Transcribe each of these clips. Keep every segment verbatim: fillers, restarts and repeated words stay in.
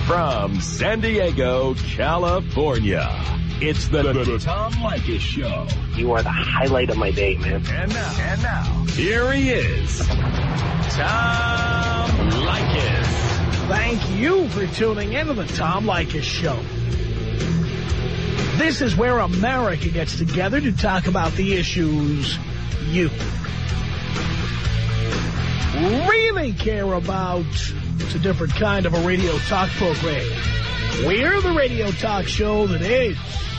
From San Diego, California, it's the, the, the Tom Leykis Show. You are the highlight of my day, man. And now, and now, here he is, Tom Leykis. Thank you for tuning into the Tom Leykis Show. This is where America gets together to talk about the issues you really care about. It's a different kind of a radio talk program. We're the radio talk show that is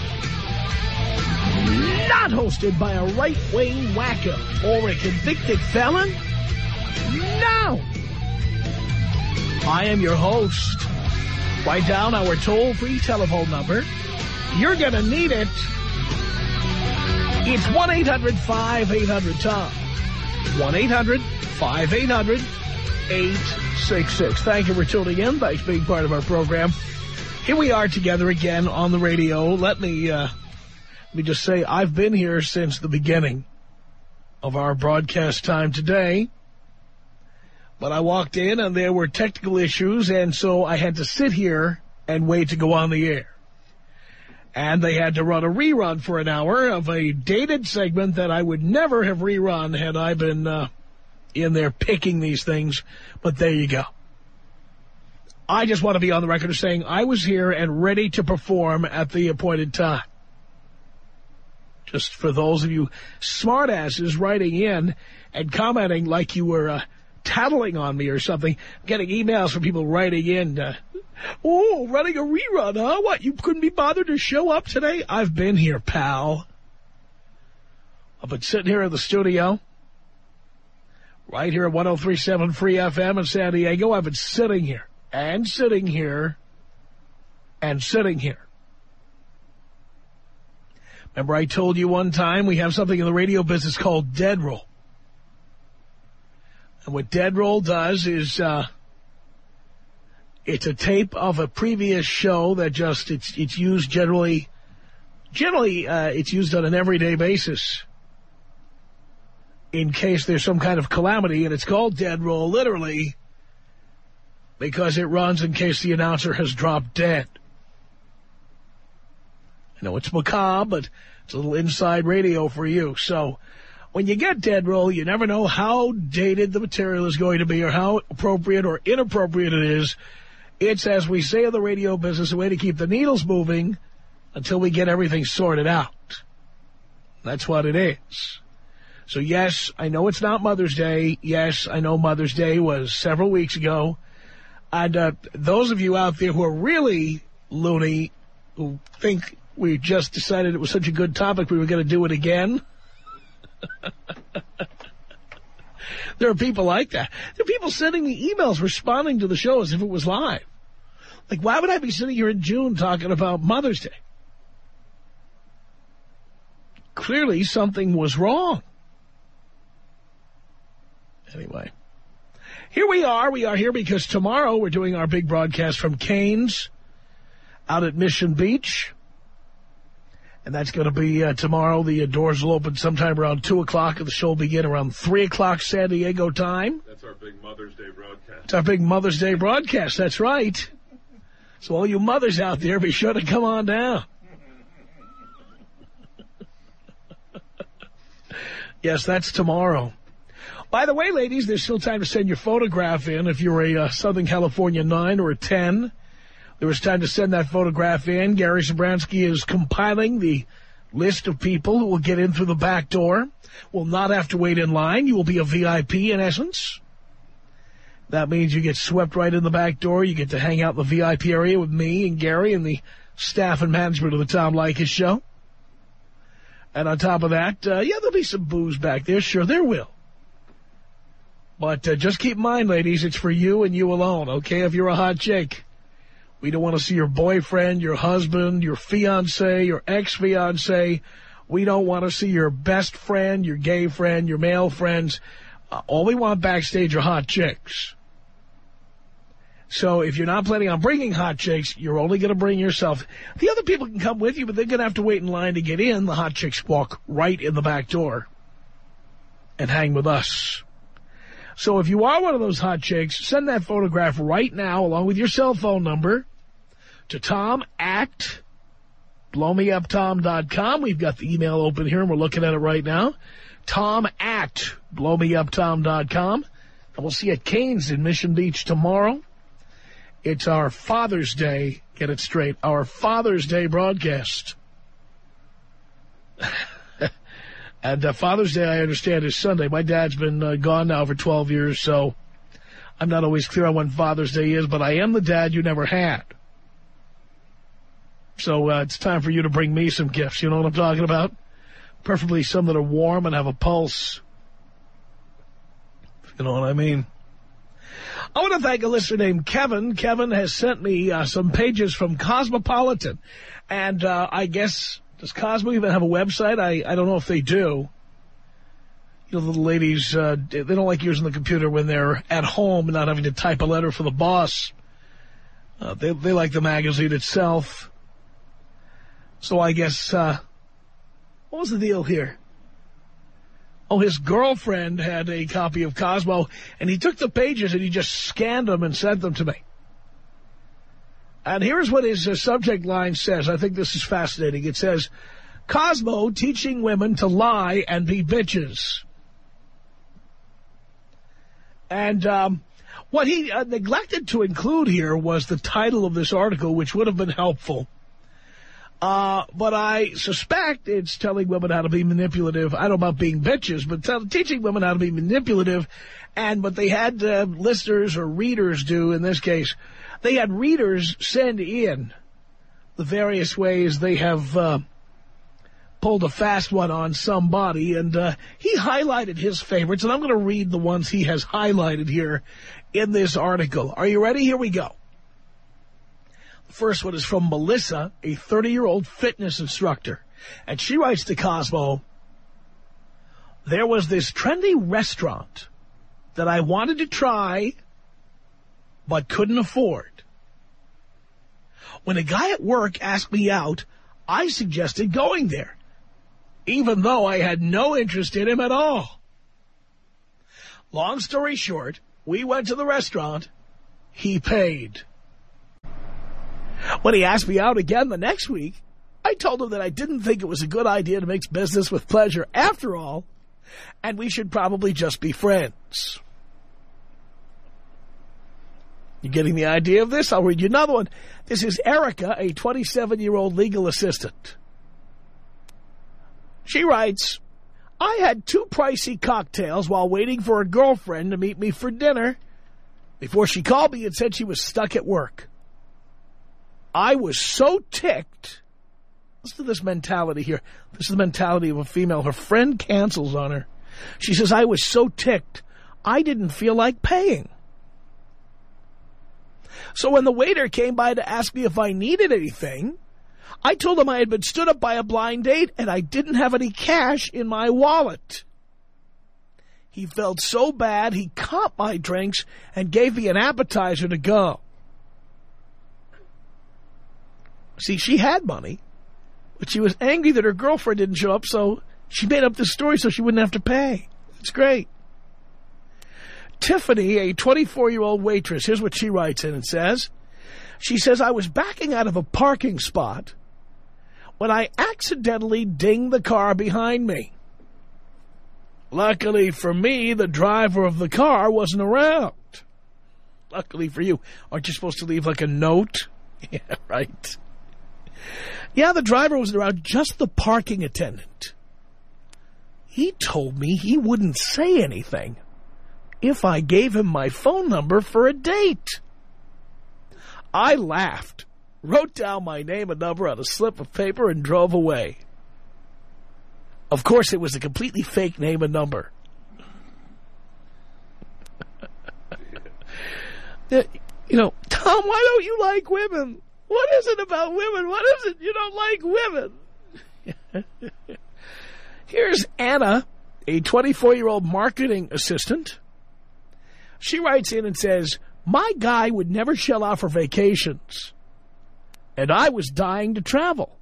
not hosted by a right-wing wacko or a convicted felon. No! I am your host. Write down our toll-free telephone number. You're going to need it. It's one eight hundred five eight hundred Tom. one eight hundred five eight hundred eight six six. Thank you for tuning in. Thanks for being part of our program. Here we are together again on the radio. Let me, uh, let me just say I've been here since the beginning of our broadcast time today. But I walked in and there were technical issues, and so I had to sit here and wait to go on the air. And they had to run a rerun for an hour of a dated segment that I would never have rerun had I been uh, in there picking these things. But there you go. I just want to be on the record of saying I was here and ready to perform at the appointed time. Just for those of you smartasses writing in and commenting like you were uh, tattling on me or something, getting emails from people writing in, uh, oh, running a rerun, huh? What, you couldn't be bothered to show up today? I've been here, pal. I've been sitting here in the studio, right here at one oh three point seven Free F M in San Diego. I've been sitting here and sitting here and sitting here. Remember I told you one time we have something in the radio business called dead roll. And what dead roll does is uh, it's a tape of a previous show that just, it's it's used generally, generally uh, it's used on an everyday basis in case there's some kind of calamity, and it's called dead roll literally because it runs in case the announcer has dropped dead. I know it's macabre, but it's a little inside radio for you. So when you get dead roll, you never know how dated the material is going to be or how appropriate or inappropriate it is. It's, as we say in the radio business, a way to keep the needles moving until we get everything sorted out. That's what it is. So, yes, I know it's not Mother's Day. Yes, I know Mother's Day was several weeks ago. And uh, those of you out there who are really loony, who think we just decided it was such a good topic we were going to do it again, there are people like that. There are people sending me emails responding to the show as if it was live. Like, why would I be sitting here in June talking about Mother's Day? Clearly, something was wrong. Anyway, here we are. We are here because tomorrow we're doing our big broadcast from Cane's out at Mission Beach. And that's going to be uh, tomorrow. The uh, doors will open sometime around two o'clock, and the show will begin around three o'clock San Diego time. That's our big Mother's Day broadcast. It's our big Mother's Day broadcast. That's right. So all you mothers out there, be sure to come on down. Yes, that's tomorrow. By the way, ladies, there's still time to send your photograph in if you're a uh, Southern California nine or a ten. There was time to send that photograph in. Gary Zabransky is compiling the list of people who will get in through the back door. Will not have to wait in line. You will be a V I P in essence. That means you get swept right in the back door. You get to hang out in the V I P area with me and Gary and the staff and management of the Tom Leykis Show. And on top of that, uh, yeah, there'll be some booze back there. Sure, there will. But uh, just keep in mind, ladies, it's for you and you alone, okay, if you're a hot chick. We don't want to see your boyfriend, your husband, your fiancé, your ex-fiancé. We don't want to see your best friend, your gay friend, your male friends. Uh, all we want backstage are hot chicks. So if you're not planning on bringing hot chicks, you're only going to bring yourself. The other people can come with you, but they're going to have to wait in line to get in. The hot chicks walk right in the back door and hang with us. So if you are one of those hot chicks, send that photograph right now along with your cell phone number to Tom at blow me up tom dot com. We've got the email open here, and we're looking at it right now. Tom at blow me up tom dot com. And we'll see you at Cane's in Mission Beach tomorrow. It's our Father's Day, get it straight, our Father's Day broadcast. And uh, Father's Day, I understand, is Sunday. My dad's been uh, gone now for twelve years, so I'm not always clear on when Father's Day is, but I am the dad you never had. So uh, it's time for you to bring me some gifts. You know what I'm talking about? Preferably some that are warm and have a pulse. You know what I mean? I want to thank a listener named Kevin. Kevin has sent me uh, some pages from Cosmopolitan. And uh, I guess, does Cosmo even have a website? I, I don't know if they do. You know, little ladies, uh, they don't like using the computer when they're at home and not having to type a letter for the boss. Uh, they, they like the magazine itself. So I guess, uh, what was the deal here? Oh, his girlfriend had a copy of Cosmo, and he took the pages and he just scanned them and sent them to me. And here's what his uh, subject line says. I think this is fascinating. It says, Cosmo teaching women to lie and be bitches. And um, what he uh, neglected to include here was the title of this article, which would have been helpful. Uh, but I suspect it's telling women how to be manipulative. I don't know about being bitches, but tell, teaching women how to be manipulative. And what they had uh, listeners or readers do in this case, they had readers send in the various ways they have uh, pulled a fast one on somebody. And uh, he highlighted his favorites, and I'm going to read the ones he has highlighted here in this article. Are you ready? Here we go. The first one is from Melissa, a thirty-year-old fitness instructor. And she writes to Cosmo, there was this trendy restaurant that I wanted to try but couldn't afford. When a guy at work asked me out, I suggested going there, even though I had no interest in him at all. Long story short, we went to the restaurant. He paid. When he asked me out again the next week, I told him that I didn't think it was a good idea to mix business with pleasure after all, and we should probably just be friends. You getting the idea of this? I'll read you another one. This is Erica, a twenty-seven-year-old legal assistant. She writes, I had two pricey cocktails while waiting for a girlfriend to meet me for dinner before she called me and said she was stuck at work. I was so ticked. Listen to this mentality here. This is the mentality of a female. Her friend cancels on her. She says, I was so ticked, I didn't feel like paying. So when the waiter came by to ask me if I needed anything, I told him I had been stood up by a blind date and I didn't have any cash in my wallet. He felt so bad, he caught my drinks and gave me an appetizer to go. See, she had money, but she was angry that her girlfriend didn't show up, so she made up this story so she wouldn't have to pay. It's great. Tiffany, a twenty-four-year-old waitress, here's what she writes in and says. She says, I was backing out of a parking spot when I accidentally dinged the car behind me. Luckily for me, the driver of the car wasn't around. Luckily for you. Aren't you supposed to leave like a note? Yeah, right. Yeah, the driver wasn't around, just the parking attendant. He told me he wouldn't say anything if I gave him my phone number for a date. I laughed, wrote down my name and number on a slip of paper, and drove away. Of course, it was a completely fake name and number. You know, Tom, why don't you like women? What is it about women? What is it you don't like women? Here's Anna, a twenty-four-year-old marketing assistant. She writes in and says, my guy would never shell out for vacations, and I was dying to travel.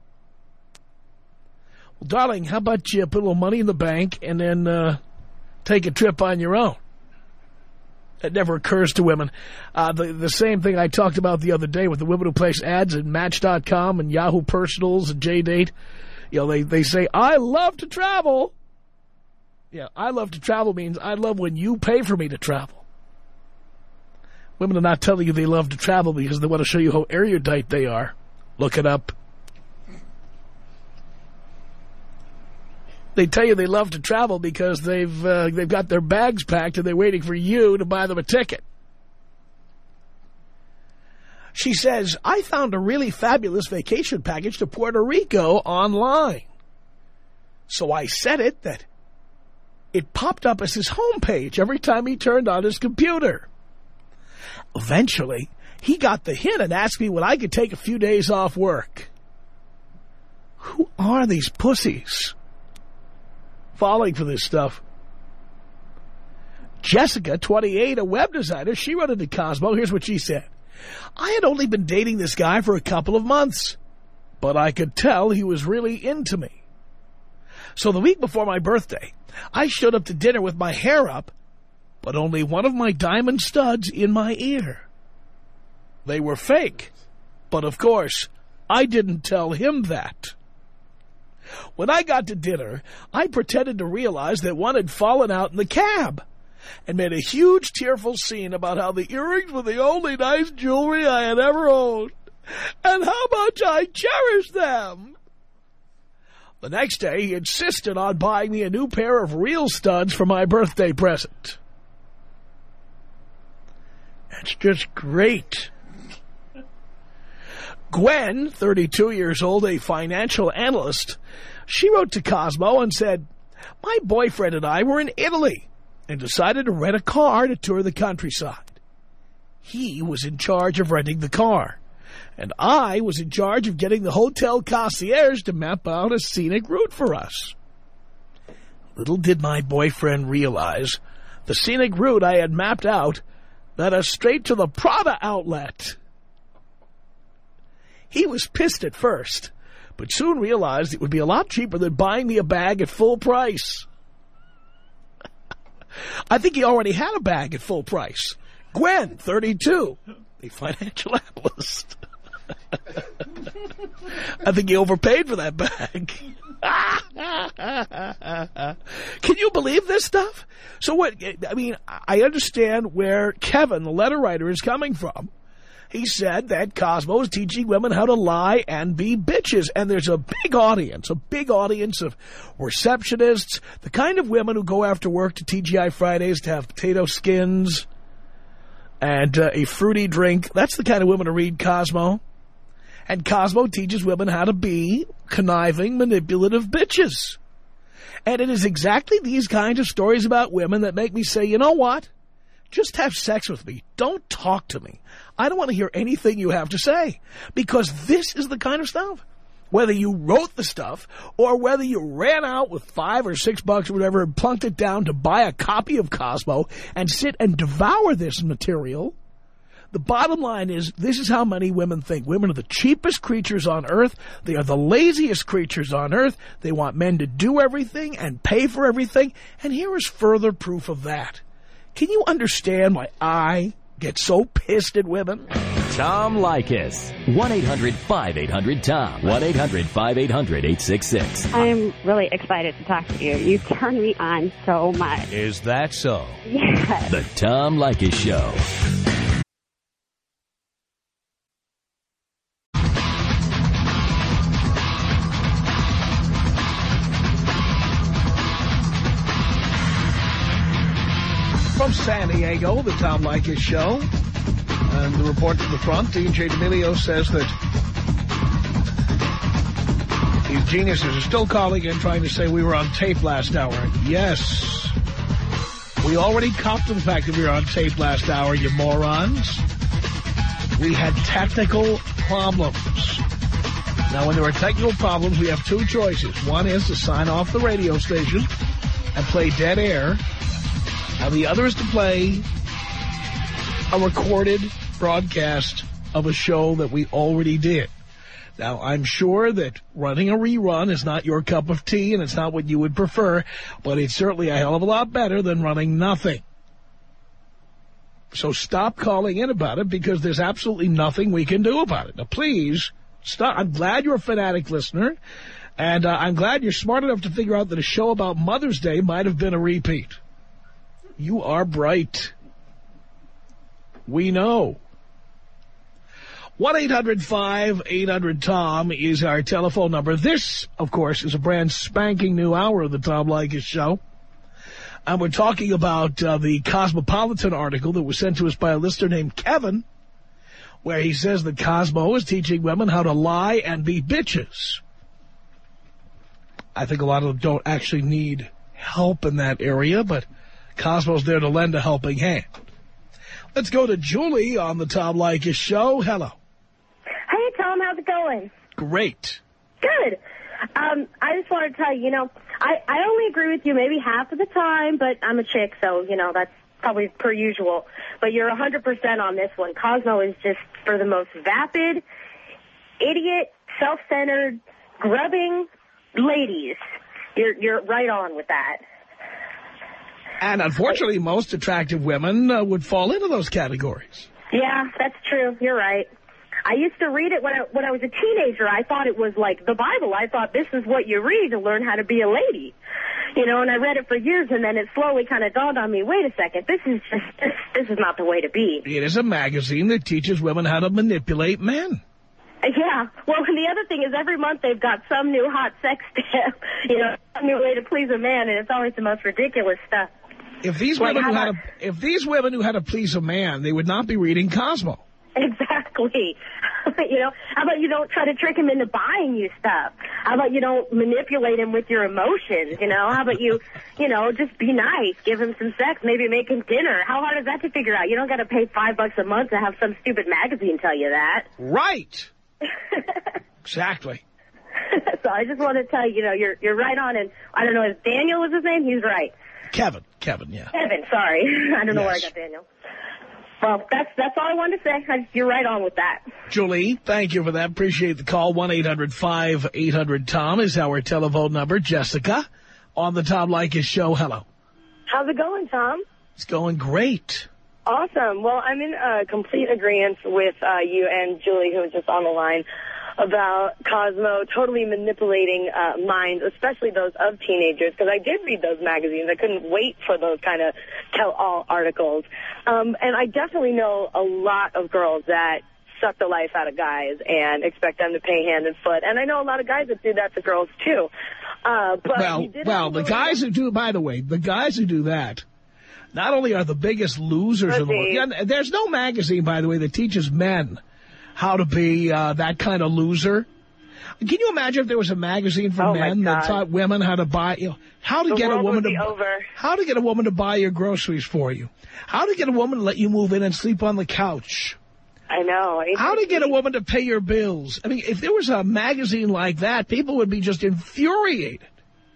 Well, darling, how about you put a little money in the bank and then uh, take a trip on your own? It never occurs to women. Uh, the, the same thing I talked about the other day with the women who place ads in Match dot com and Yahoo Personals and J-Date. You know, they, they say, I love to travel. Yeah, I love to travel means I love when you pay for me to travel. Women are not telling you they love to travel because they want to show you how erudite they are. Look it up. They tell you they love to travel because they've uh, they've got their bags packed and they're waiting for you to buy them a ticket. She says, I found a really fabulous vacation package to Puerto Rico online. So I set it that it popped up as his homepage every time he turned on his computer. Eventually, he got the hint and asked me when I could take a few days off work. Who are these pussies falling for this stuff? Jessica, twenty-eight, a web designer, she wrote into Cosmo. Here's what she said. I had only been dating this guy for a couple of months, but I could tell he was really into me. So the week before my birthday, I showed up to dinner with my hair up, but only one of my diamond studs in my ear. They were fake, but of course, I didn't tell him that. When I got to dinner, I pretended to realize that one had fallen out in the cab and made a huge tearful scene about how the earrings were the only nice jewelry I had ever owned and how much I cherished them. The next day, he insisted on buying me a new pair of real studs for my birthday present. That's just great. Gwen, thirty-two years old, a financial analyst, she wrote to Cosmo and said, my boyfriend and I were in Italy and decided to rent a car to tour the countryside. He was in charge of renting the car, and I was in charge of getting the hotel concierge to map out a scenic route for us. Little did my boyfriend realize the scenic route I had mapped out led us straight to the Prada outlet. He was pissed at first, but soon realized it would be a lot cheaper than buying me a bag at full price. I think he already had a bag at full price. Gwen, thirty-two, a financial analyst. I think he overpaid for that bag. Can you believe this stuff? So what, I mean, I understand where Kevin, the letter writer, is coming from. He said that Cosmo is teaching women how to lie and be bitches. And there's a big audience, a big audience of receptionists, the kind of women who go after work to T G I Fridays to have potato skins and uh, a fruity drink. That's the kind of women who read Cosmo. And Cosmo teaches women how to be conniving, manipulative bitches. And it is exactly these kinds of stories about women that make me say, you know what? Just have sex with me. Don't talk to me. I don't want to hear anything you have to say. Because this is the kind of stuff. Whether you wrote the stuff or whether you ran out with five or six bucks or whatever and plunked it down to buy a copy of Cosmo and sit and devour this material, the bottom line is this is how many women think. Women are the cheapest creatures on earth. They are the laziest creatures on earth. They want men to do everything and pay for everything. And here is further proof of that. Can you understand why I get so pissed at women? Tom Leykis. one eight hundred five eight hundred Tom. one eight hundred five eight hundred eight six six. I'm really excited to talk to you. You turn me on so much. Is that so? Yes. The Tom Leykis Show. From San Diego, the Tom Leykis Show. And the report from the front, D J D'Amelio says that these geniuses are still calling in trying to say we were on tape last hour. Yes. We already copped to the fact that we were on tape last hour, you morons. We had technical problems. Now, when there are technical problems, we have two choices. One is to sign off the radio station and play dead air. And the other is to play a recorded broadcast of a show that we already did. Now, I'm sure that running a rerun is not your cup of tea and it's not what you would prefer, but it's certainly a hell of a lot better than running nothing. So stop calling in about it because there's absolutely nothing we can do about it. Now, please, stop. I'm glad you're a fanatic listener, and uh, I'm glad you're smart enough to figure out that a show about Mother's Day might have been a repeat. You are bright. We know. one eight hundred five eight hundred Tom is our telephone number. This, of course, is a brand spanking new hour of the Tom Leykis Show. And we're talking about uh, the Cosmopolitan article that was sent to us by a listener named Kevin, where he says that Cosmo is teaching women how to lie and be bitches. I think a lot of them don't actually need help in that area, but Cosmo's there to lend a helping hand. Let's go to Julie on the Tom Leykis Show. Hello. Hey, Tom. How's it going? Great. Good. Um, I just wanted to tell you, you know, I, I only agree with you maybe half of the time, but I'm a chick, so, you know, that's probably per usual. But you're one hundred percent on this one. Cosmo is just for the most vapid, idiot, self-centered, grubbing ladies. You're, you're right on with that. And unfortunately, most attractive women uh, would fall into those categories. Yeah, that's true. You're right. I used to read it when I, when I was a teenager. I thought it was like the Bible. I thought this is what you read to learn how to be a lady. You know, and I read it for years, and then it slowly kind of dawned on me, wait a second, this is just, this, this is not the way to be. It is a magazine that teaches women how to manipulate men. Yeah. Well, and the other thing is every month they've got some new hot sex tip, you know, some new way to please a man, and it's always the most ridiculous stuff. If these like women knew how about, to, if these women knew how to please a man, they would not be reading Cosmo. Exactly. You know, how about you don't try to trick him into buying you stuff? How about you don't manipulate him with your emotions, you know? How about you, you know, just be nice, give him some sex, maybe make him dinner. How hard is that to figure out? You don't got to pay five bucks a month to have some stupid magazine tell you that. Right. Exactly. So I just want to tell you, you know, you're, you're right on, and I don't know if Daniel was his name. He's right. Kevin. Kevin, yeah. Kevin, sorry. I don't know yes. where I got Daniel. Well, that's that's all I wanted to say. I, you're right on with that. Julie, thank you for that. Appreciate the call. one eight hundred five eight hundred Tom is our telephone number. Jessica on the Tom Leykis Show. Hello. How's it going, Tom? It's going great. Awesome. Well, I'm in uh, complete agreement with uh, you and Julie, who was just on the line, about Cosmo totally manipulating uh, minds, especially those of teenagers, because I did read those magazines. I couldn't wait for those kind of tell-all articles. Um, and I definitely know a lot of girls that suck the life out of guys and expect them to pay hand and foot. And I know a lot of guys that do that to girls, too. Uh, but well, well the guys who do, by the way, the guys who do that, not only are the biggest losers in the world. Yeah, there's no magazine, by the way, that teaches men how to be uh, that kind of loser. Can you imagine if there was a magazine for oh men that taught women how to buy, you know, how to the get a woman to over. how to get a woman to buy your groceries for you, how to get a woman to let you move in and sleep on the couch. I know. It's how to get a woman to pay your bills. I mean, if there was a magazine like that, people would be just infuriated.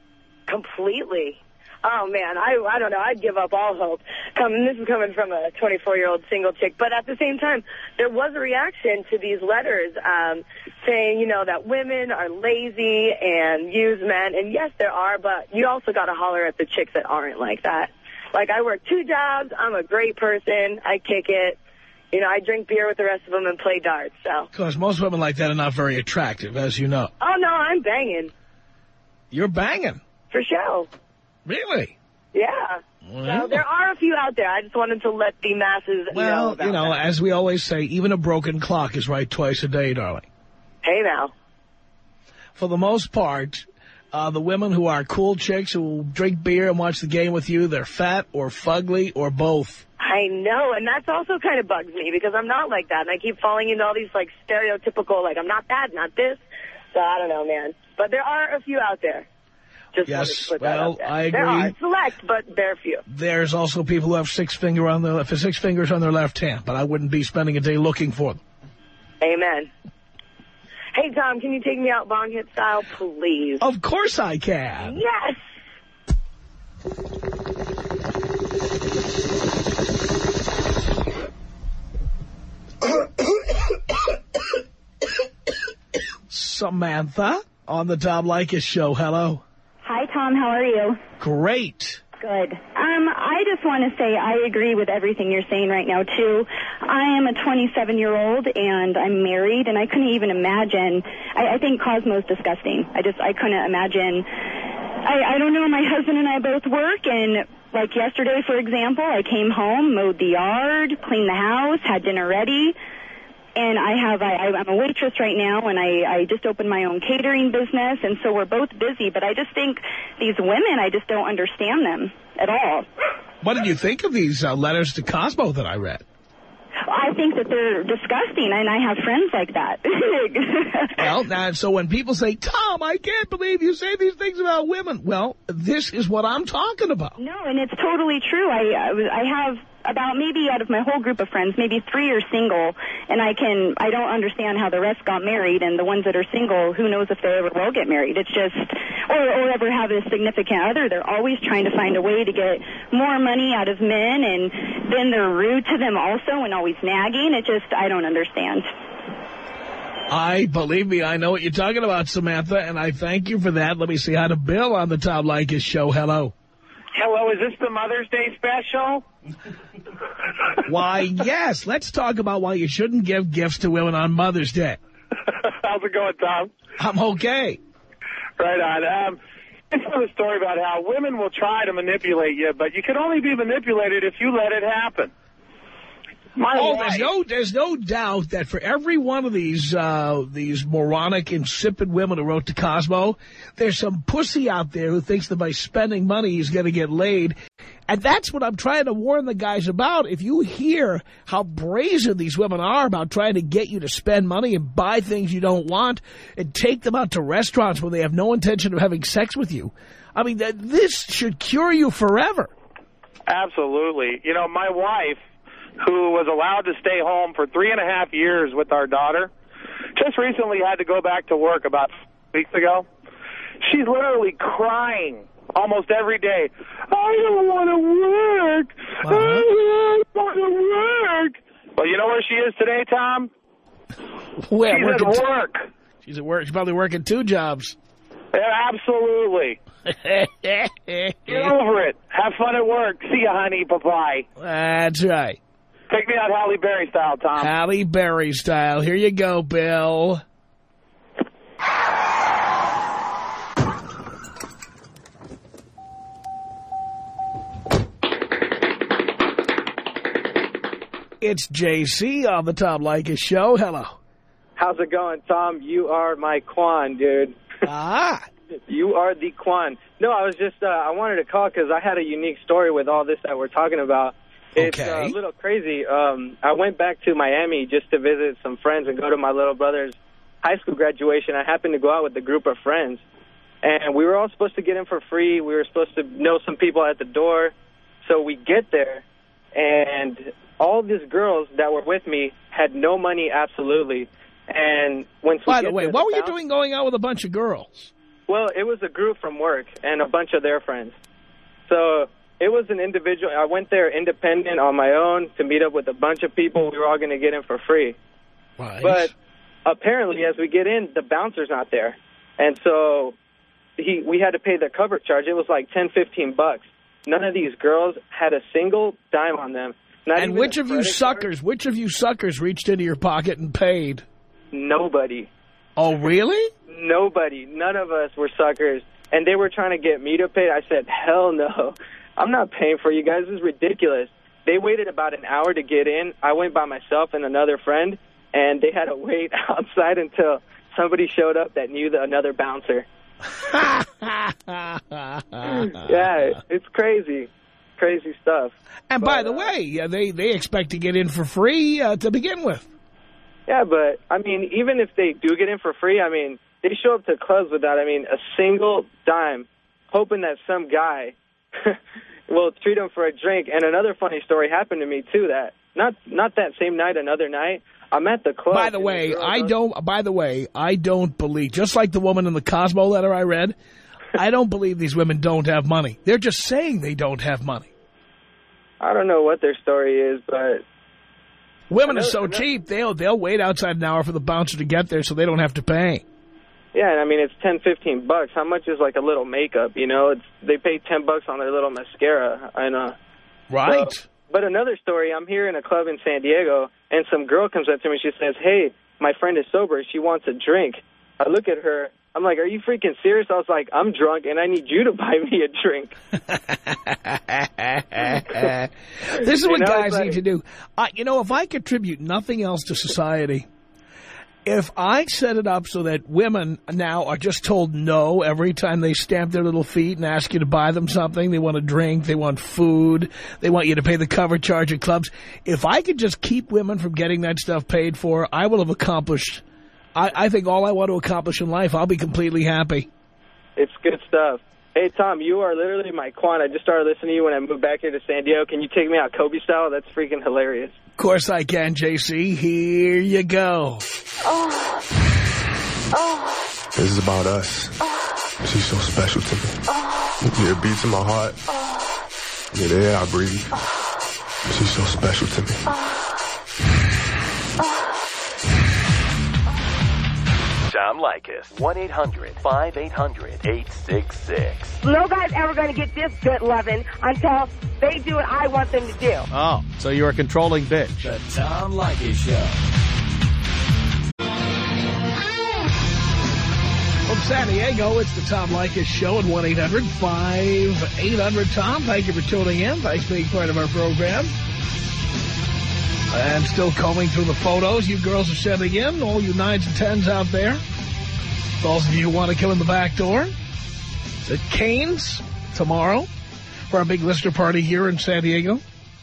Completely. Oh, man, I I don't know. I'd give up all hope. Coming, this is coming from a twenty-four-year-old single chick. But at the same time, there was a reaction to these letters um, saying, you know, that women are lazy and use men. And, yes, there are, but you also got to holler at the chicks that aren't like that. Like, I work two jobs. I'm a great person. I kick it. You know, I drink beer with the rest of them and play darts. So. Because most women like that are not very attractive, as you know. Oh, no, I'm banging. You're banging. For sure. Really? Yeah. Well, so there are a few out there. I just wanted to let the masses well, know about you know, that. as we always say, even a broken clock is right twice a day, darling. Hey, now. For the most part, uh, the women who are cool chicks who drink beer and watch the game with you, they're fat or fugly or both. I know, and that's also kind of bugs me because I'm not like that, and I keep falling into all these, like, stereotypical, like, I'm not that, not this. So I don't know, man. But there are a few out there. Just yes, well, I agree. There are select, but there are few. There's also people who have six finger on their six fingers on their left hand, but I wouldn't be spending a day looking for them. Amen. Hey, Tom, can you take me out bong hit style, please? Of course I can. Yes. Samantha on the Tom Leykis Show. Hello. Hi, Tom. How are you? Great. Good. Um, I just want to say I agree with everything you're saying right now, too. I am a twenty-seven-year-old, and I'm married, and I couldn't even imagine. I, I think Cosmo's disgusting. I just, I couldn't imagine. I, I don't know, my husband and I both work, and like yesterday, for example, I came home, mowed the yard, cleaned the house, had dinner ready. And I have, I, I'm a waitress right now, and I, I just opened my own catering business, and so we're both busy. But I just think these women, I just don't understand them at all. What did you think of these uh, letters to Cosmo that I read? I think that they're disgusting, and I have friends like that. Well, now, so when people say, Tom, I can't believe you say these things about women, well, this is what I'm talking about. No, and it's totally true. I, I, was, I have about maybe out of my whole group of friends, maybe three are single, and I can, I don't understand how the rest got married, and the ones that are single, who knows if they ever will get married. It's just, or, or ever have a significant other. They're always trying to find a way to get more money out of men, and then they're rude to them also and always nagging. It just, I don't understand. I, believe me, I know what you're talking about, Samantha, and I thank you for that. Let me say hi to Bill on the Tom Leykis show. Hello. Hello, is this the Mother's Day special? Why, yes. Let's talk about why you shouldn't give gifts to women on Mother's Day. How's it going, Tom? I'm okay. Right on. Um, it's a story about how women will try to manipulate you, but you can only be manipulated if you let it happen. My oh, wife, there's no, there's no doubt that for every one of these uh, these moronic, insipid women who wrote to Cosmo, there's some pussy out there who thinks that by spending money he's going to get laid. And that's what I'm trying to warn the guys about. If you hear how brazen these women are about trying to get you to spend money and buy things you don't want and take them out to restaurants where they have no intention of having sex with you, I mean, that this should cure you forever. Absolutely. You know, my wife, who was allowed to stay home for three and a half years with our daughter, just recently had to go back to work about weeks ago. She's literally crying almost every day. I don't want to work. Uh-huh. I don't want to work. Well, you know where she is today, Tom? Where, She's at work. She's at work. She's probably working two jobs. Yeah, absolutely. Get over it. Have fun at work. See ya, honey. Bye-bye. That's right. Take me out Halle Berry style, Tom. Halle Berry style. Here you go, Bill. It's J C on the Tom Leykis show. Hello. How's it going, Tom? You are my Quan, dude. Ah. You are the Quan. No, I was just, uh, I wanted to call because I had a unique story with all this that we're talking about. It's okay. uh, a little crazy. Um, I went back to Miami just to visit some friends and go to my little brother's high school graduation. I happened to go out with a group of friends, and we were all supposed to get in for free. We were supposed to know some people at the door. So we get there, and all these girls that were with me had no money, absolutely. And once we By the way, there, what the were you bounce- doing going out with a bunch of girls? Well, it was a group from work and a bunch of their friends. So it was an individual. I went there independent on my own to meet up with a bunch of people. We were all going to get in for free. Right. But apparently, as we get in, the bouncer's not there. And so he, we had to pay the cover charge. It was like ten, fifteen bucks. None of these girls had a single dime on them. Not and even which a of you credit suckers, card. which of you suckers reached into your pocket and paid? Nobody. Oh, really? Nobody. None of us were suckers. And they were trying to get me to pay. I said, hell no. I'm not paying for you guys. This is ridiculous. They waited about an hour to get in. I went by myself and another friend, and they had to wait outside until somebody showed up that knew the, another bouncer. Yeah, it's crazy. Crazy stuff. And but, by the uh, way, uh, they, they expect to get in for free uh, to begin with. Yeah, but, I mean, even if they do get in for free, I mean, they show up to clubs without, I mean, a single dime, hoping that some guy will treat them for a drink. And another funny story happened to me, too, that not not that same night, another night, I'm at the club. By the way, the I don't, by the way, I don't believe, just like the woman in the Cosmo letter I read, I don't believe these women don't have money. They're just saying they don't have money. I don't know what their story is, but... Women know, are so cheap, they'll they'll wait outside an hour for the bouncer to get there so they don't have to pay. Yeah, and I mean, it's ten, fifteen bucks. How much is like a little makeup, you know? It's They pay ten bucks on their little mascara. I know. Right. So, but another story, I'm here in a club in San Diego, and some girl comes up to me. She says, hey, my friend is sober. She wants a drink. I look at her. I'm like, are you freaking serious? I was like, I'm drunk, and I need you to buy me a drink. This is what you know, guys like, need to do. Uh, you know, if I contribute nothing else to society, if I set it up so that women now are just told no every time they stamp their little feet and ask you to buy them something, they want a drink, they want food, they want you to pay the cover charge at clubs. If I could just keep women from getting that stuff paid for, I will have accomplished, I, I think all I want to accomplish in life, I'll be completely happy. It's good stuff. Hey, Tom, you are literally my Quan. I just started listening to you when I moved back here to San Diego. Can you take me out Kobe style? That's freaking hilarious. Of course I can, J C. Here you go. Oh. Oh. This is about us. Oh. She's so special to me. Oh. Yeah, it beats in my heart. Oh. Yeah, the air I breathe. Oh. She's so special to me. Oh. Tom Leykis. one eight hundred, five eight hundred, eight six six. No guy's ever going to get this good loving until they do what I want them to do. Oh, so you're a controlling bitch. The Tom Leykis Show. From San Diego, it's the Tom Leykis Show at one eight hundred, five eight hundred, Tom. Thank you for tuning in. Thanks for being part of our program. And still combing through the photos you girls are sending in, all you nines and tens out there. Those of you who want to come in the back door. It's at Cane's tomorrow for our big listener party here in San Diego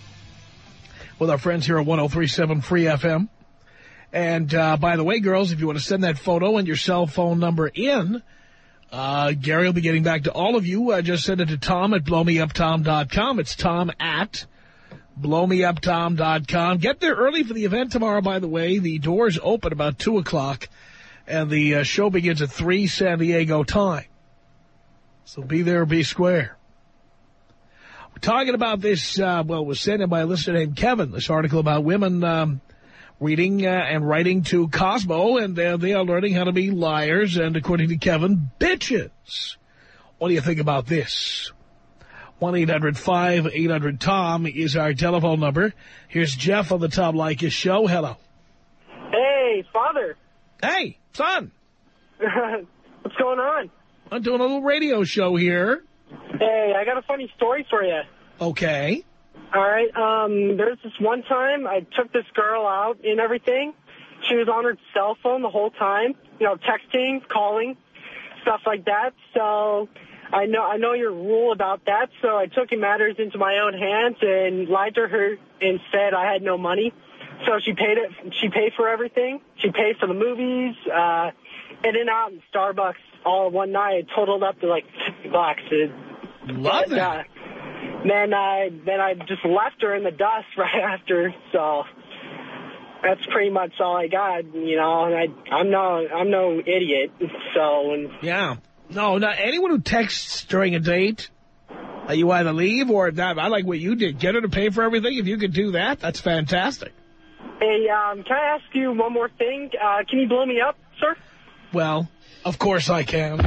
with our friends here at one oh three point seven Free F M. And, uh, by the way, girls, if you want to send that photo and your cell phone number in, uh, Gary will be getting back to all of you. Uh, just send it to Tom at blow me up tom dot com. It's Tom at blow me up tom dot com. Get there early for the event tomorrow, by the way. The doors open about two o'clock, and the uh, show begins at three San Diego time. So be there or be square. We're talking about this, uh, well, it was sent in by a listener named Kevin, this article about women um, reading uh, and writing to Cosmo, and uh, they are learning how to be liars and, according to Kevin, bitches. What do you think about this? one eight hundred, five eight hundred, Tom is our telephone number. Here's Jeff on the Tom Leykis Show. Hello. Hey, father. Hey, son. What's going on? I'm doing a little radio show here. Hey, I got a funny story for you. Okay. All right. Um, there's this one time I took this girl out and everything. She was on her cell phone the whole time, you know, texting, calling, stuff like that. So I know I know your rule about that, so I took matters into my own hands and lied to her and said I had no money. So she paid it. She paid for everything. She paid for the movies, uh, in and out, and Starbucks all one night. It totaled up to like fifty bucks. It, Love it. Uh, then I then I just left her in the dust right after. So that's pretty much all I got. You know, and I I'm no I'm no idiot. So and, yeah. No, not anyone who texts during a date, uh, you either leave or not. I like what you did. Get her to pay for everything. If you could do that, that's fantastic. Hey, um, can I ask you one more thing? Uh, can you blow me up, sir? Well, of course I can.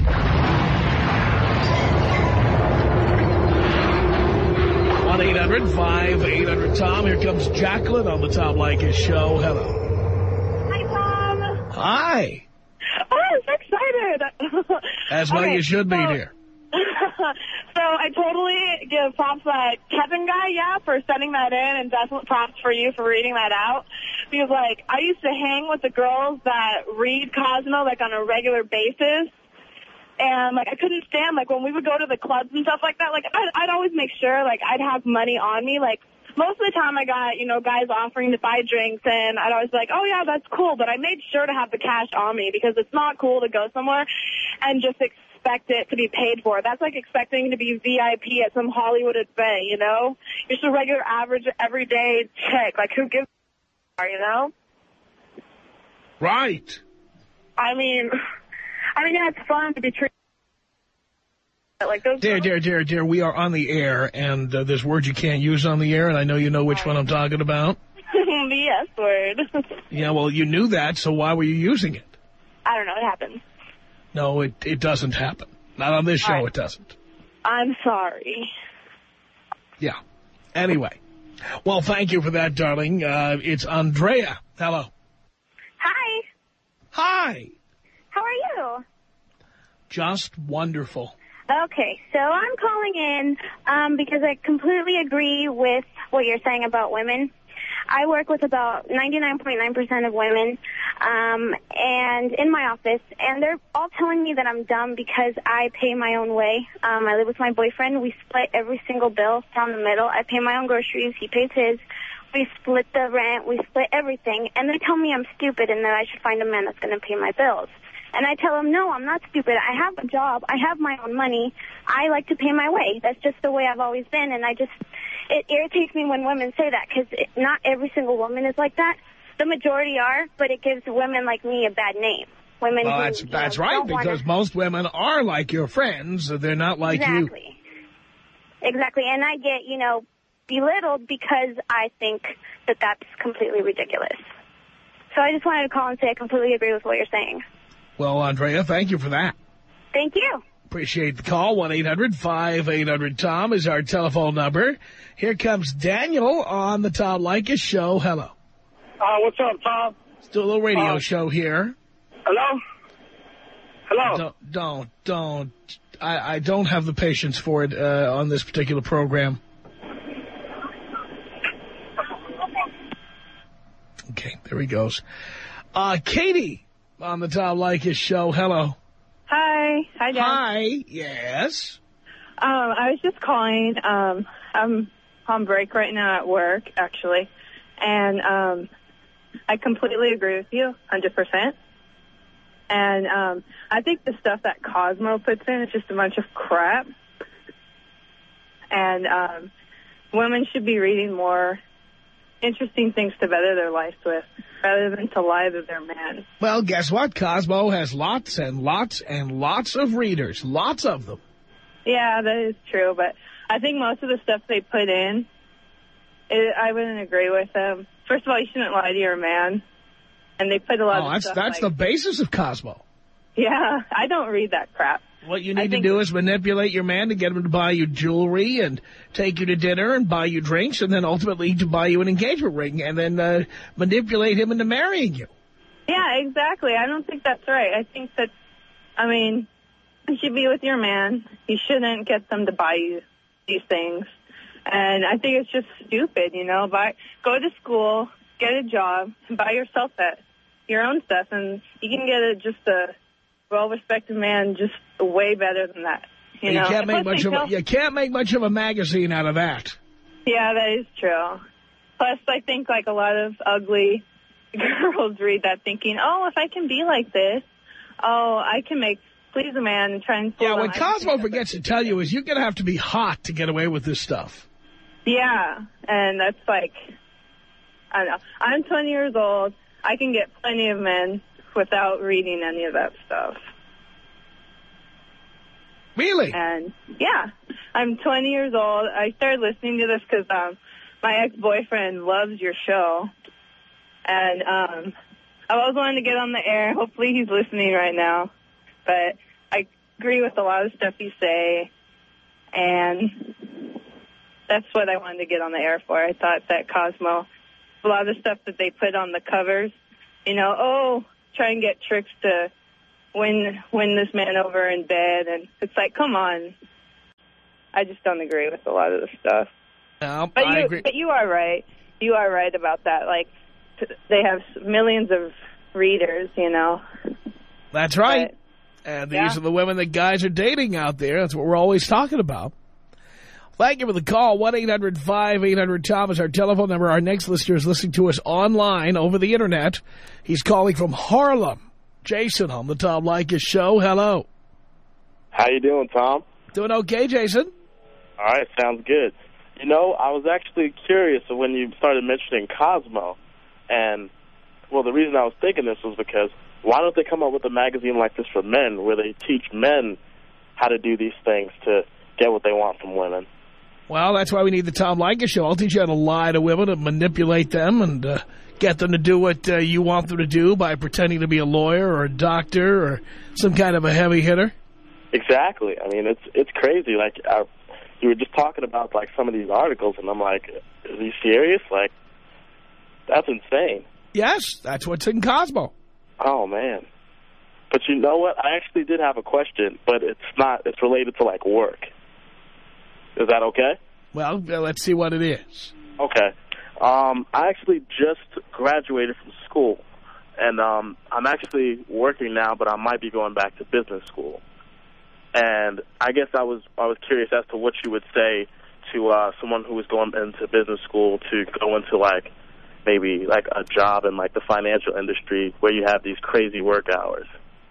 one eight hundred, five eight hundred, Tom. Here comes Jacqueline on the Tom Leykis Show. Hello. Hi, Tom. Hi. Oh, I'm so excited. As well okay, you should so, be, dear. So I totally give props to that Kevin guy, yeah, for sending that in, and definitely props for you for reading that out. Because, like, I used to hang with the girls that read Cosmo, like, on a regular basis. And, like, I couldn't stand, like, when we would go to the clubs and stuff like that, like, I'd, I'd always make sure, like, I'd have money on me. Like, most of the time I got, you know, guys offering to buy drinks, and I'd always be like, oh, yeah, that's cool. But I made sure to have the cash on me because it's not cool to go somewhere and just expect it to be paid for. That's like expecting to be V I P at some Hollywood event, you know? You're just a regular, average, everyday chick. Like, who gives a you know? Right. I mean, I mean, yeah, it's fun to be treated. Like those dear, dear, dear, dear, we are on the air, and uh, there's words you can't use on the air, and I know you know which one I'm talking about. The S word. Yeah, well, you knew that, so why were you using it? I don't know. It happens. No, it, it doesn't happen. Not on this show, right. It doesn't. I'm sorry. Yeah. Anyway. Well, thank you for that, darling. Uh, it's Andrea. Hello. Hi. Hi. How are you? Just wonderful. Okay, so I'm calling in um, because I completely agree with what you're saying about women. I work with about ninety-nine point nine percent of women um, and in my office, and they're all telling me that I'm dumb because I pay my own way. Um, I live with my boyfriend. We split every single bill down the middle. I pay my own groceries. He pays his. We split the rent. We split everything. And they tell me I'm stupid and that I should find a man that's going to pay my bills. And I tell them, no, I'm not stupid. I have a job. I have my own money. I like to pay my way. That's just the way I've always been. And I just, it irritates me when women say that because not every single woman is like that. The majority are, but it gives women like me a bad name. Women well, who, that's, you that's know, right, don't because wanna... most women are like your friends. They're not like exactly. you. Exactly. Exactly. And I get, you know, belittled because I think that that's completely ridiculous. So I just wanted to call and say I completely agree with what you're saying. Well, Andrea, thank you for that. Thank you. Appreciate the call. one eight hundred five eight hundred Tom is our telephone number. Here comes Daniel on the Tom Leykis show. Hello. Uh, what's up, Tom? Let's do a little radio uh, show here. Hello? Hello? Don't, don't, don't. I, I don't have the patience for it uh, on this particular program. Okay, there he goes. Uh, Katie on the Tom Leykis show. Hello. Hi. Hi, Dad. Hi. Yes. Um, I was just calling. Um, I'm on break right now at work, actually. And um, I completely agree with you, one hundred percent. And um, I think the stuff that Cosmo puts in is just a bunch of crap. And um, women should be reading more interesting things to better their lives with, rather than to lie to their man. Well, guess what? Cosmo has lots and lots and lots of readers. Lots of them. Yeah, that is true. But I think most of the stuff they put in, it, I wouldn't agree with them. First of all, you shouldn't lie to your man. And they put a lot oh, of that's, stuff That's like, the basis of Cosmo. Yeah, I don't read that crap. What you need I to think do is manipulate your man to get him to buy you jewelry and take you to dinner and buy you drinks and then ultimately to buy you an engagement ring and then uh, manipulate him into marrying you. Yeah, exactly. I don't think that's right. I think that, I mean, you should be with your man. You shouldn't get them to buy you these things. And I think it's just stupid, you know. Buy, go to school, get a job, and buy yourself that, your own stuff. And you can get a, just a well-respected man just way better than that. You, you know? can't make much of a, you can't make much of a magazine out of that. Yeah, that is true. Plus, I think like a lot of ugly girls read that thinking, oh, if I can be like this, oh, I can make please a man and try and fool Yeah, him. what Cosmo forgets to tell you is you're going to have to be hot to get away with this stuff. Yeah, and that's like, I don't know. I'm twenty years old. I can get plenty of men without reading any of that stuff. Really? And, yeah, I'm twenty years old. I started listening to this because um, my ex-boyfriend loves your show. And um, I always wanted to get on the air. Hopefully he's listening right now. But I agree with a lot of stuff you say. And that's what I wanted to get on the air for. I thought that Cosmo, a lot of the stuff that they put on the covers, you know, oh, try and get tricks to win win this man over in bed. And it's like, come on. I just don't agree with a lot of the stuff. No, but I you, agree. But you are right. You are right about that. Like, they have millions of readers, you know. That's right. But, and these yeah. are the women that guys are dating out there. That's what we're always talking about. Thank you for the call. one eight hundred five eight hundred Tom is our telephone number. Our next listener is listening to us online over the Internet. He's calling from Harlem. Jason on the Tom Leykis show. Hello. How you doing, Tom? Doing okay, Jason. All right, sounds good. You know, I was actually curious when you started mentioning Cosmo. And, well, the reason I was thinking this was because why don't they come up with a magazine like this for men where they teach men how to do these things to get what they want from women? Well, that's why we need the Tom Leykis Show. I'll teach you how to lie to women and manipulate them and uh, get them to do what uh, you want them to do by pretending to be a lawyer or a doctor or some kind of a heavy hitter. Exactly. I mean, it's it's crazy. Like, I, you were just talking about, like, some of these articles, and I'm like, are you serious? Like, that's insane. Yes, that's what's in Cosmo. Oh, man. But you know what? I actually did have a question, but it's not. It's related to, like, work. Is that okay? Well, let's see what it is. Okay. Um, I actually just graduated from school, and um, I'm actually working now, but I might be going back to business school. And I guess I was I was curious as to what you would say to uh, someone who was going into business school to go into, like, maybe like a job in, like, the financial industry where you have these crazy work hours.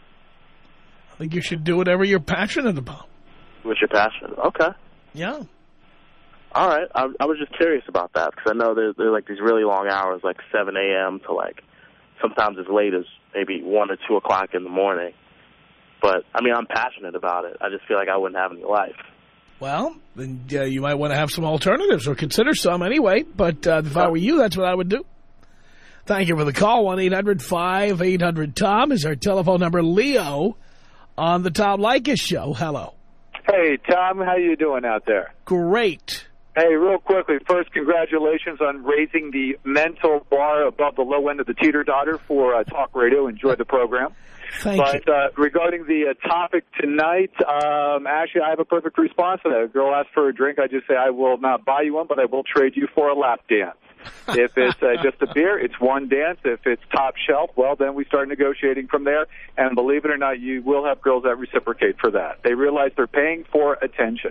I think you should do whatever you're passionate about. What you're passionate about. Okay. Yeah. All right. I, I was just curious about that because I know there's there like these really long hours, like seven A M to, like, sometimes as late as maybe one or two o'clock in the morning. But, I mean, I'm passionate about it. I just feel like I wouldn't have any life. Well, then uh, you might want to have some alternatives or consider some anyway. But uh, if I were you, that's what I would do. Thank you for the call. one eight hundred five eight hundred Tom is our telephone number. Leo on the Tom Leykis Show. Hello. Hey, Tom. How you doing out there? Great. Hey, real quickly, first, congratulations on raising the mental bar above the low end of the teeter-totter for uh, talk radio. Enjoy the program. Thank but, you. Uh, regarding the uh, topic tonight, um, actually, I have a perfect response to that. A girl asks for a drink, I just say, I will not buy you one, but I will trade you for a lap dance. If it's uh, just a beer, it's one dance. If it's top shelf, well, then we start negotiating from there. And believe it or not, you will have girls that reciprocate for that. They realize they're paying for attention.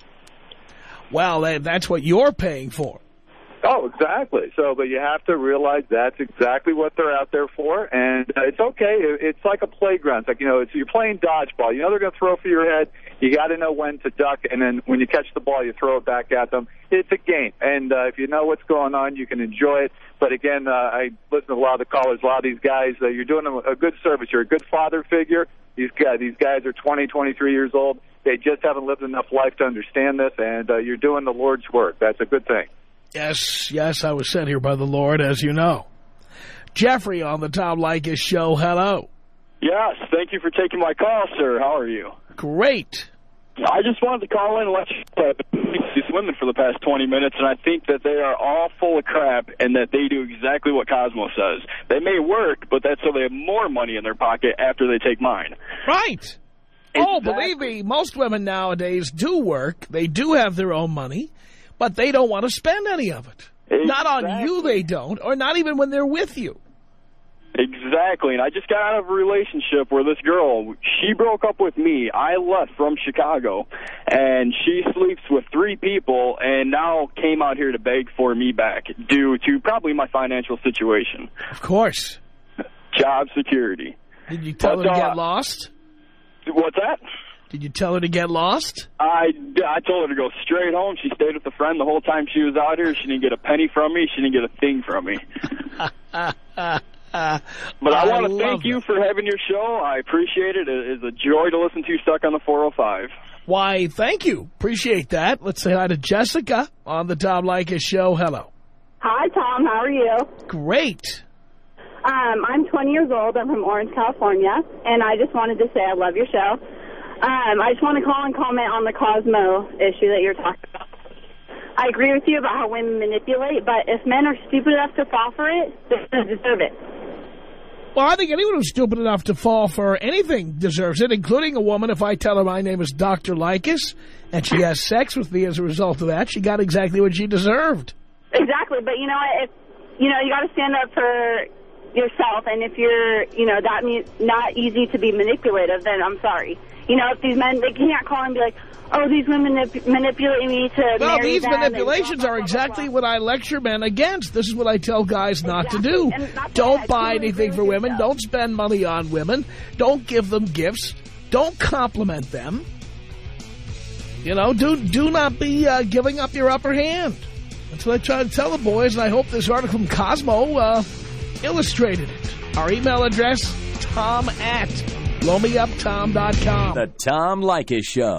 Well, that's what you're paying for. Oh, exactly. So, but you have to realize that's exactly what they're out there for, and uh, it's okay. It's like a playground. It's like, you know, it's, you're playing dodgeball. You know they're going to throw for your head. You got to know when to duck, and then when you catch the ball, you throw it back at them. It's a game, and uh, if you know what's going on, you can enjoy it. But again, uh, I listen to a lot of the callers, a lot of these guys. Uh, you're doing them a good service. You're a good father figure. These guys, these guys are twenty, twenty-three years old. They just haven't lived enough life to understand this, and uh, you're doing the Lord's work. That's a good thing. Yes, yes, I was sent here by the Lord, as you know. Jeffrey on the Tom Leykis Show. Hello. Yes, thank you for taking my call, sir. How are you? Great. I just wanted to call in and let you know I've been listening to these women for the past twenty minutes, and I think that they are all full of crap and that they do exactly what Cosmo says. They may work, but that's so they have more money in their pocket after they take mine. Right. Exactly. Oh, believe me, most women nowadays do work. They do have their own money, but they don't want to spend any of it. Exactly. Not on you, they don't, or not even when they're with you. Exactly, and I just got out of a relationship where this girl, she broke up with me. I left from Chicago, and she sleeps with three people, and now came out here to beg for me back due to probably my financial situation. Of course. Job security. Did you tell but, her to uh, get lost? What's that? Did you tell her to get lost? I, I told her to go straight home. She stayed with a friend the whole time she was out here. She didn't get a penny from me. She didn't get a thing from me. But I, I want to thank you for having your show. I appreciate it. It is a joy to listen to Stuck on the four oh five. Why, thank you. Appreciate that. Let's say hi to Jessica on the Tom Leykis Show. Hello. Hi, Tom. How are you? Great. Um, I'm twenty years old. I'm from Orange, California, and I just wanted to say I love your show. Um, I just want to call and comment on the Cosmo issue that you're talking about. I agree with you about how women manipulate, but if men are stupid enough to fall for it, they deserve it. Well, I think anyone who's stupid enough to fall for anything deserves it, including a woman. If I tell her my name is Doctor Leykis and she has sex with me as a result of that, she got exactly what she deserved. Exactly, but you know what? If, you know, you got to stand up for yourself, and if you're, you know, that means not easy to be manipulative, then I'm sorry. You know, if these men, they can't call and be like, oh, these women manip manipulate me to well, marry these them. manipulations blah, blah, are blah, exactly blah, blah. what I lecture men against. This is what I tell guys exactly. not to do. Not Don't bad. buy Totally anything for women. yourself. Don't spend money on women. Don't give them gifts. Don't compliment them. You know, do, do not be uh, giving up your upper hand. That's what I try to tell the boys, and I hope this article from Cosmo uh, illustrated it. Our email address, tom at blow me up tom dot com. The Tom Leykis Show.